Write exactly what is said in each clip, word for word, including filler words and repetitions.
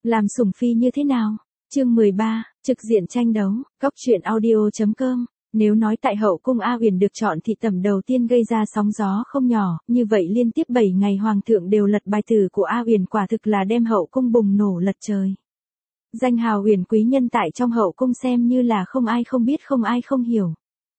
Làm sủng phi như thế nào? Chương mười ba, trực diện tranh đấu, góc truyện audio.com. Nếu nói tại hậu cung A Uyển được chọn thị tẩm đầu tiên gây ra sóng gió không nhỏ, như vậy liên tiếp bảy ngày hoàng thượng đều lật bài tử của A Uyển quả thực là đem hậu cung bùng nổ lật trời. Danh hào Uyển quý nhân tại trong hậu cung xem như là không ai không biết không ai không hiểu.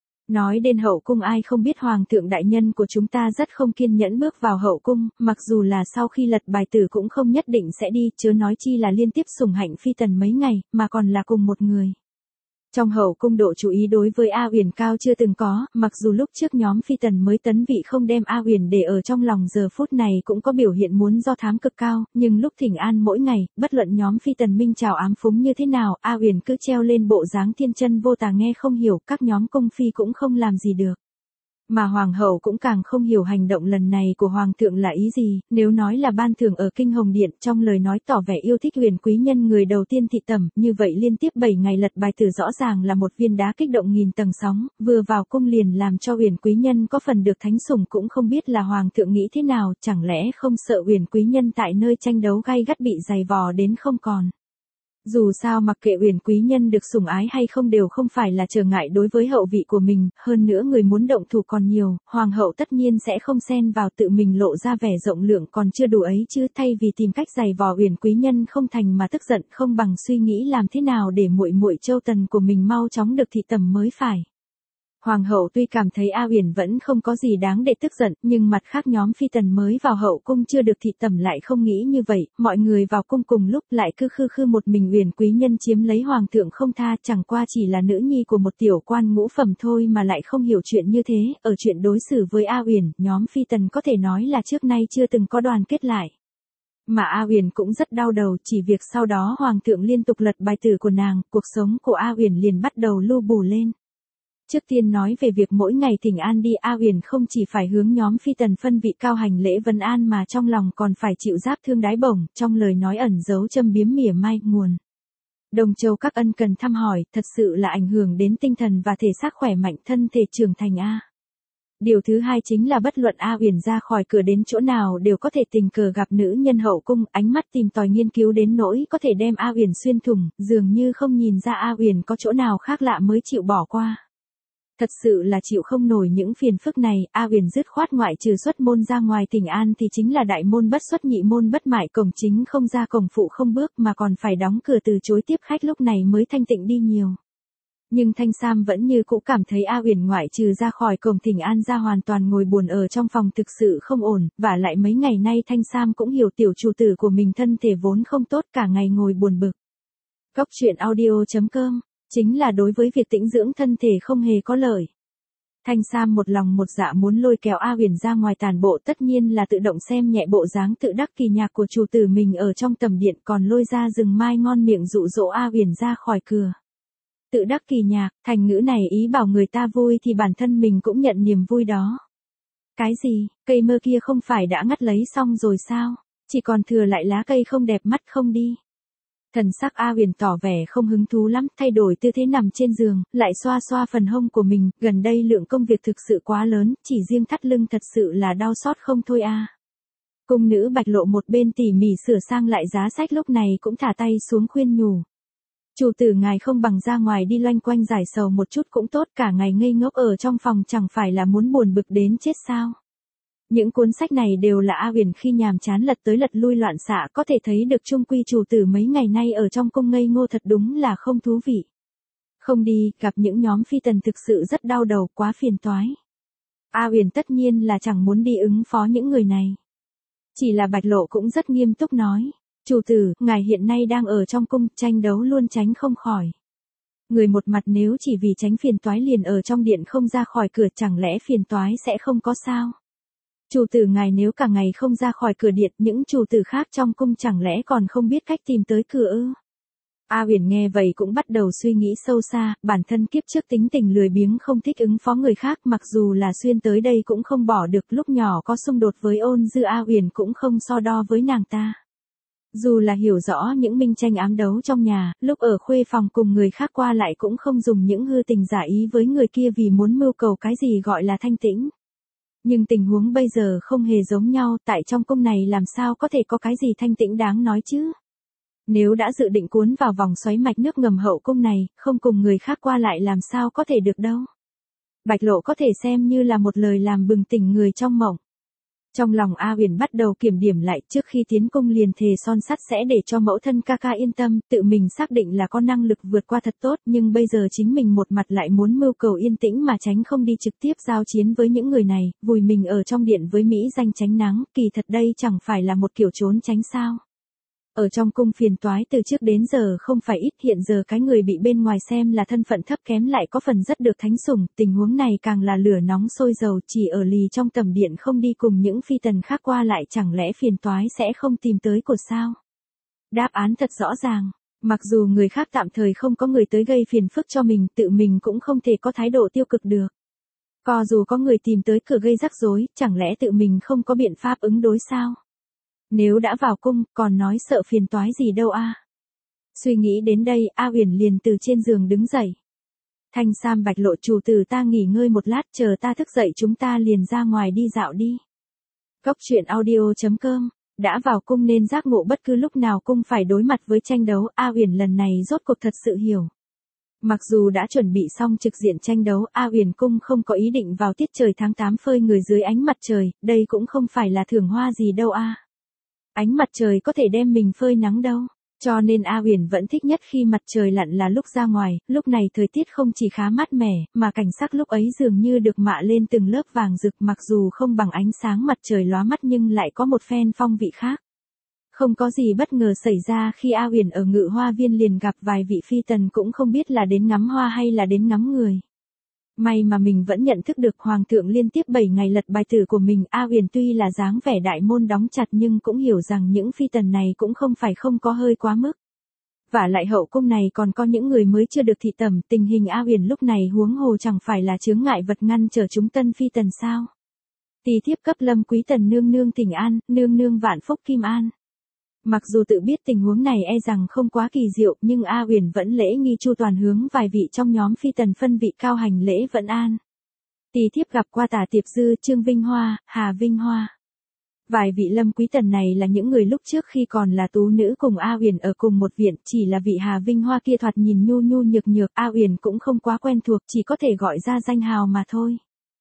Nói đến hậu cung ai không biết hoàng thượng đại nhân của chúng ta rất không kiên nhẫn bước vào hậu cung, mặc dù là sau khi lật bài tử cũng không nhất định sẽ đi, chớ nói chi là liên tiếp sủng hạnh phi tần mấy ngày, mà còn là cùng một người. Trong hậu cung độ chú ý đối với A Uyển cao chưa từng có, mặc dù lúc trước nhóm phi tần mới tấn vị không đem A Uyển để ở trong lòng, giờ phút này cũng có biểu hiện muốn do thám cực cao, nhưng lúc thỉnh an mỗi ngày, bất luận nhóm phi tần minh chào ám phúng như thế nào, A Uyển cứ treo lên bộ dáng thiên chân vô tà nghe không hiểu, các nhóm cung phi cũng không làm gì được. Mà hoàng hậu cũng càng không hiểu hành động lần này của hoàng thượng là ý gì, nếu nói là ban thưởng ở Kinh Hồng Điện, trong lời nói tỏ vẻ yêu thích Uyển quý nhân người đầu tiên thị tẩm, như vậy liên tiếp bảy ngày lật bài tử rõ ràng là một viên đá kích động nghìn tầng sóng, vừa vào cung liền làm cho Uyển quý nhân có phần được thánh sủng, cũng không biết là hoàng thượng nghĩ thế nào, chẳng lẽ không sợ Uyển quý nhân tại nơi tranh đấu gay gắt bị giày vò đến không còn. Dù sao mặc kệ Uyển quý nhân được sủng ái hay không đều không phải là trở ngại đối với hậu vị của mình, hơn nữa người muốn động thủ còn nhiều, hoàng hậu tất nhiên sẽ không xen vào, tự mình lộ ra vẻ rộng lượng còn chưa đủ ấy chứ, thay vì tìm cách giày vò Uyển quý nhân không thành mà tức giận, không bằng suy nghĩ làm thế nào để muội muội Châu Tần của mình mau chóng được thị tẩm mới phải. Hoàng hậu tuy cảm thấy A Uyển vẫn không có gì đáng để tức giận, nhưng mặt khác nhóm phi tần mới vào hậu cung chưa được thị tẩm lại không nghĩ như vậy, mọi người vào cung cùng lúc lại cứ khư khư một mình Uyển quý nhân chiếm lấy hoàng thượng không tha, chẳng qua chỉ là nữ nhi của một tiểu quan ngũ phẩm thôi mà lại không hiểu chuyện như thế, ở chuyện đối xử với A Uyển, nhóm phi tần có thể nói là trước nay chưa từng có đoàn kết lại. Mà A Uyển cũng rất đau đầu, chỉ việc sau đó hoàng thượng liên tục lật bài tử của nàng, cuộc sống của A Uyển liền bắt đầu lu bù lên. Trước tiên nói về việc mỗi ngày thỉnh an đi, A Uyển không chỉ phải hướng nhóm phi tần phân vị cao hành lễ vân an mà trong lòng còn phải chịu giáp thương đái bổng, trong lời nói ẩn giấu châm biếm mỉa mai nguồn. Đồng châu các ân cần thăm hỏi, thật sự là ảnh hưởng đến tinh thần và thể xác khỏe mạnh, thân thể trưởng thành A. Điều thứ hai chính là bất luận A Uyển ra khỏi cửa đến chỗ nào đều có thể tình cờ gặp nữ nhân hậu cung, ánh mắt tìm tòi nghiên cứu đến nỗi có thể đem A Uyển xuyên thủng, dường như không nhìn ra A Uyển có chỗ nào khác lạ mới chịu bỏ qua. Thật sự là chịu không nổi những phiền phức này, A Uyển dứt khoát ngoại trừ xuất môn ra ngoài thỉnh an thì chính là đại môn bất xuất nhị môn bất mại, cổng chính không ra cổng phụ không bước, mà còn phải đóng cửa từ chối tiếp khách, lúc này mới thanh tịnh đi nhiều. Nhưng Thanh Sam vẫn như cũ cảm thấy A Uyển ngoại trừ ra khỏi cổng thỉnh an ra hoàn toàn ngồi buồn ở trong phòng thực sự không ổn, vả lại mấy ngày nay Thanh Sam cũng hiểu tiểu chủ tử của mình thân thể vốn không tốt, cả ngày ngồi buồn bực. Góc truyện audio.com chính là đối với việc tĩnh dưỡng thân thể không hề có lợi. Thanh Sam một lòng một dạ muốn lôi kéo A Uyển ra ngoài tàn bộ, tất nhiên là tự động xem nhẹ bộ dáng tự đắc kỳ nhạc của chủ tử mình ở trong tầm điện, còn lôi ra rừng mai ngon miệng dụ dỗ A Uyển ra khỏi cửa. Tự đắc kỳ nhạc, thành ngữ này ý bảo người ta vui thì bản thân mình cũng nhận niềm vui đó. Cái gì, cây mơ kia không phải đã ngắt lấy xong rồi sao? Chỉ còn thừa lại lá cây không đẹp mắt không đi. Thần sắc A Uyển tỏ vẻ không hứng thú lắm, thay đổi tư thế nằm trên giường, lại xoa xoa phần hông của mình, gần đây lượng công việc thực sự quá lớn, chỉ riêng thắt lưng thật sự là đau xót không thôi a. Cung nữ Bạch Lộ một bên tỉ mỉ sửa sang lại giá sách lúc này cũng thả tay xuống khuyên nhủ. Chủ tử ngài không bằng ra ngoài đi loanh quanh giải sầu một chút cũng tốt, cả ngày ngây ngốc ở trong phòng chẳng phải là muốn buồn bực đến chết sao. Những cuốn sách này đều là A Uyển khi nhàm chán lật tới lật lui loạn xạ, có thể thấy được trung quy chủ tử mấy ngày nay ở trong cung ngây ngô thật đúng là không thú vị. Không đi, gặp những nhóm phi tần thực sự rất đau đầu, quá phiền toái. A Uyển tất nhiên là chẳng muốn đi ứng phó những người này. Chỉ là Bạch Lộ cũng rất nghiêm túc nói, chủ tử, ngài hiện nay đang ở trong cung, tranh đấu luôn tránh không khỏi. Người một mặt nếu chỉ vì tránh phiền toái liền ở trong điện không ra khỏi cửa, chẳng lẽ phiền toái sẽ không có sao? Chủ tử ngài nếu cả ngày không ra khỏi cửa điện, những chủ tử khác trong cung chẳng lẽ còn không biết cách tìm tới cửa ư? A Uyển nghe vậy cũng bắt đầu suy nghĩ sâu xa, bản thân kiếp trước tính tình lười biếng không thích ứng phó người khác, mặc dù là xuyên tới đây cũng không bỏ được, lúc nhỏ có xung đột với Ôn Dư A Uyển cũng không so đo với nàng ta. Dù là hiểu rõ những minh tranh ám đấu trong nhà, lúc ở khuê phòng cùng người khác qua lại cũng không dùng những hư tình giả ý với người kia vì muốn mưu cầu cái gì gọi là thanh tĩnh. Nhưng tình huống bây giờ không hề giống nhau, tại trong cung này làm sao có thể có cái gì thanh tĩnh đáng nói chứ? Nếu đã dự định cuốn vào vòng xoáy mạch nước ngầm hậu cung này, không cùng người khác qua lại làm sao có thể được đâu. Bạch Lộ có thể xem như là một lời làm bừng tỉnh người trong mộng. Trong lòng A Uyển bắt đầu kiểm điểm lại, trước khi tiến cung liền thề son sắt sẽ để cho mẫu thân ca ca yên tâm, tự mình xác định là có năng lực vượt qua thật tốt, nhưng bây giờ chính mình một mặt lại muốn mưu cầu yên tĩnh mà tránh không đi trực tiếp giao chiến với những người này, vùi mình ở trong điện với Mỹ danh tránh nắng, kỳ thật đây chẳng phải là một kiểu trốn tránh sao. Ở trong cung phiền toái từ trước đến giờ không phải ít, hiện giờ cái người bị bên ngoài xem là thân phận thấp kém lại có phần rất được thánh sủng, tình huống này càng là lửa nóng sôi dầu, chỉ ở lì trong tầm điện không đi cùng những phi tần khác qua lại, chẳng lẽ phiền toái sẽ không tìm tới cột sao? Đáp án thật rõ ràng, mặc dù người khác tạm thời không có người tới gây phiền phức cho mình, tự mình cũng không thể có thái độ tiêu cực được. Có dù có người tìm tới cửa gây rắc rối, chẳng lẽ tự mình không có biện pháp ứng đối sao? Nếu đã vào cung, còn nói sợ phiền toái gì đâu a. Suy nghĩ đến đây, A Uyển liền từ trên giường đứng dậy. Thanh Sam Bạch Lộ, chủ tử ta nghỉ ngơi một lát, chờ ta thức dậy chúng ta liền ra ngoài đi dạo đi. Cốc truyện audio chấm com. Đã vào cung nên giác ngộ bất cứ lúc nào cung phải đối mặt với tranh đấu, A Uyển lần này rốt cuộc thật sự hiểu. Mặc dù đã chuẩn bị xong trực diện tranh đấu, A Uyển cung không có ý định vào tiết trời tháng tám phơi người dưới ánh mặt trời, đây cũng không phải là thưởng hoa gì đâu a. Ánh mặt trời có thể đem mình phơi nắng đâu, cho nên A Uyển vẫn thích nhất khi mặt trời lặn là lúc ra ngoài, lúc này thời tiết không chỉ khá mát mẻ, mà cảnh sắc lúc ấy dường như được mạ lên từng lớp vàng rực, mặc dù không bằng ánh sáng mặt trời lóa mắt nhưng lại có một phen phong vị khác. Không có gì bất ngờ xảy ra khi A Uyển ở Ngự Hoa Viên liền gặp vài vị phi tần, cũng không biết là đến ngắm hoa hay là đến ngắm người. May mà mình vẫn nhận thức được hoàng thượng liên tiếp bảy ngày lật bài tử của mình, A Uyển tuy là dáng vẻ đại môn đóng chặt nhưng cũng hiểu rằng những phi tần này cũng không phải không có hơi quá mức. Vả lại hậu cung này còn có những người mới chưa được thị tẩm, tình hình A Uyển lúc này huống hồ chẳng phải là chướng ngại vật ngăn trở chúng tân phi tần sao. Tỳ thiếp cấp Lâm quý tần nương nương thỉnh an, nương nương vạn phúc kim an. Mặc dù tự biết tình huống này e rằng không quá kỳ diệu, nhưng A Uyển vẫn lễ nghi chu toàn hướng vài vị trong nhóm phi tần phân vị cao hành lễ vẫn an. Tỳ thiếp gặp qua Tả Tiệp Dư, Trương Vinh Hoa, Hà Vinh Hoa. Vài vị Lâm quý tần này là những người lúc trước khi còn là tú nữ cùng A Uyển ở cùng một viện, chỉ là vị Hà Vinh Hoa kia thoạt nhìn nhu nhu nhược nhược, A Uyển cũng không quá quen thuộc, chỉ có thể gọi ra danh hào mà thôi.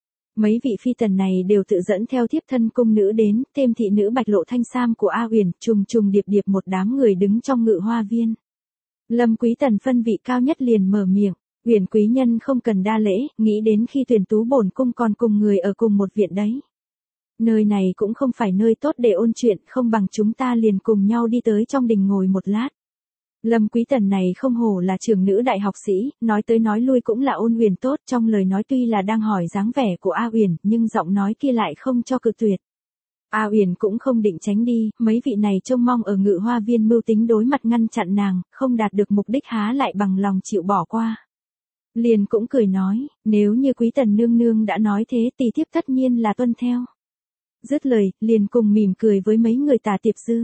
Mấy vị phi tần này đều tự dẫn theo thiếp thân cung nữ đến, thêm thị nữ Bạch Lộ Thanh Sam của A Uyển, trùng trùng điệp điệp một đám người đứng trong Ngự Hoa Viên. Lâm quý tần phân vị cao nhất liền mở miệng, Uyển quý nhân không cần đa lễ, nghĩ đến khi tuyển tú bổn cung còn cùng người ở cùng một viện đấy. Nơi này cũng không phải nơi tốt để ôn chuyện, không bằng chúng ta liền cùng nhau đi tới trong đình ngồi một lát. Lâm quý tần này không hổ là trưởng nữ đại học sĩ, nói tới nói lui cũng là ôn huyền tốt, trong lời nói tuy là đang hỏi dáng vẻ của A Uyển, nhưng giọng nói kia lại không cho cự tuyệt. A Uyển cũng không định tránh đi, mấy vị này trông mong ở Ngự Hoa Viên mưu tính đối mặt ngăn chặn nàng, không đạt được mục đích há lại bằng lòng chịu bỏ qua. Liền cũng cười nói, nếu như quý tần nương nương đã nói thế tỳ thiếp tất nhiên là tuân theo. Dứt lời, liền cùng mỉm cười với mấy người Tả Tiệp Dư.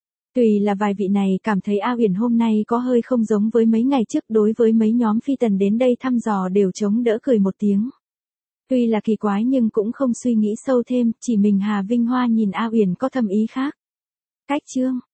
Tùy là vài vị này cảm thấy A Uyển hôm nay có hơi không giống với mấy ngày trước, đối với mấy nhóm phi tần đến đây thăm dò đều chống đỡ cười một tiếng. Tuy là kỳ quái nhưng cũng không suy nghĩ sâu thêm, chỉ mình Hà Vinh Hoa nhìn A Uyển có thâm ý khác. Cách chương,